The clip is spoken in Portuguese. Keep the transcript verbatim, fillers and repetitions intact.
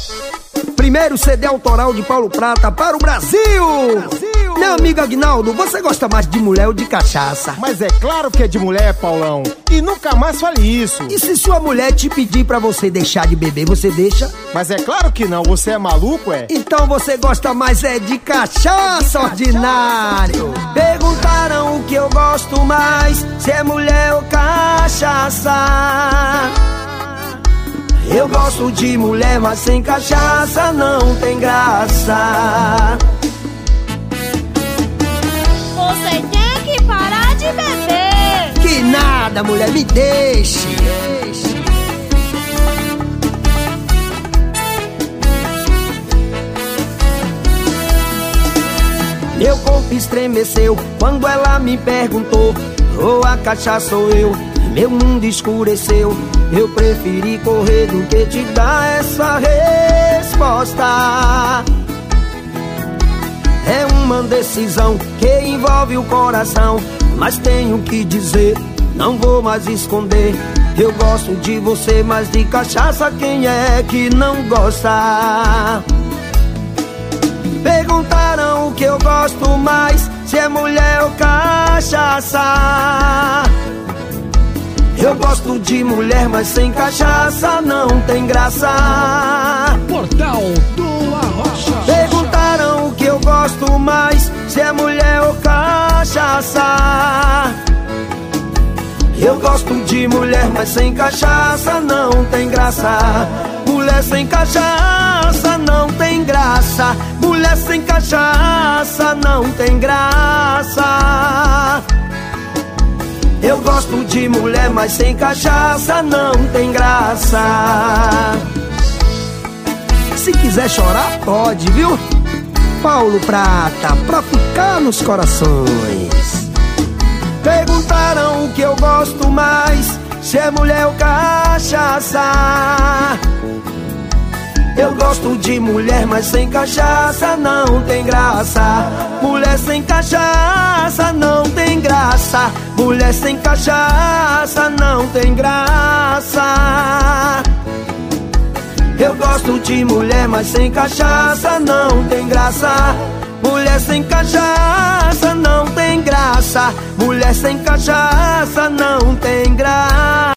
Primeiro C D autoral de Paulo Prata para o Brasil. Brasil. Meu amigo Aguinaldo, você gosta mais de mulher ou de cachaça? Mas é claro que é de mulher, Paulão. E nunca mais fale isso. E se sua mulher te pedir pra você deixar de beber, você deixa? Mas é claro que não, você é maluco, é? Então você gosta mais é de cachaça, ordinário. Perguntaram o que eu gosto mais, se é mulher ou cachaça. Eu gosto de mulher, mas sem cachaça não tem graça. Você tem que parar de beber. Que nada, mulher, me deixe. Meu corpo estremeceu quando ela me perguntou: ou a cachaça ou eu? Meu mundo escureceu. Eu preferi correr do que te dar essa resposta. É uma decisão que envolve o coração, mas tenho que dizer, não vou mais esconder. Eu gosto de você, mas de cachaça quem é que não gosta? Perguntaram o que eu gosto mais, se é mulher ou cachaça. Eu gosto de mulher, mas sem cachaça não tem graça. Portal do Arrocha. Perguntaram o que eu gosto mais, se é mulher ou cachaça. Eu gosto de mulher, mas sem cachaça não tem graça. Mulher sem cachaça não tem graça. Mulher sem cachaça não tem graça. Eu gosto de mulher, mas sem cachaça não tem graça. Se quiser chorar, pode, viu? Paulo Prata, pra ficar nos corações. Perguntaram o que eu gosto mais, se é mulher ou cachaça. Eu gosto de mulher, mas sem cachaça não tem graça. Mulher sem cachaça não tem graça. Mulher sem cachaça não tem graça. Eu gosto de mulher, mas sem cachaça não tem graça. Mulher sem cachaça não tem graça. Mulher sem cachaça não tem graça.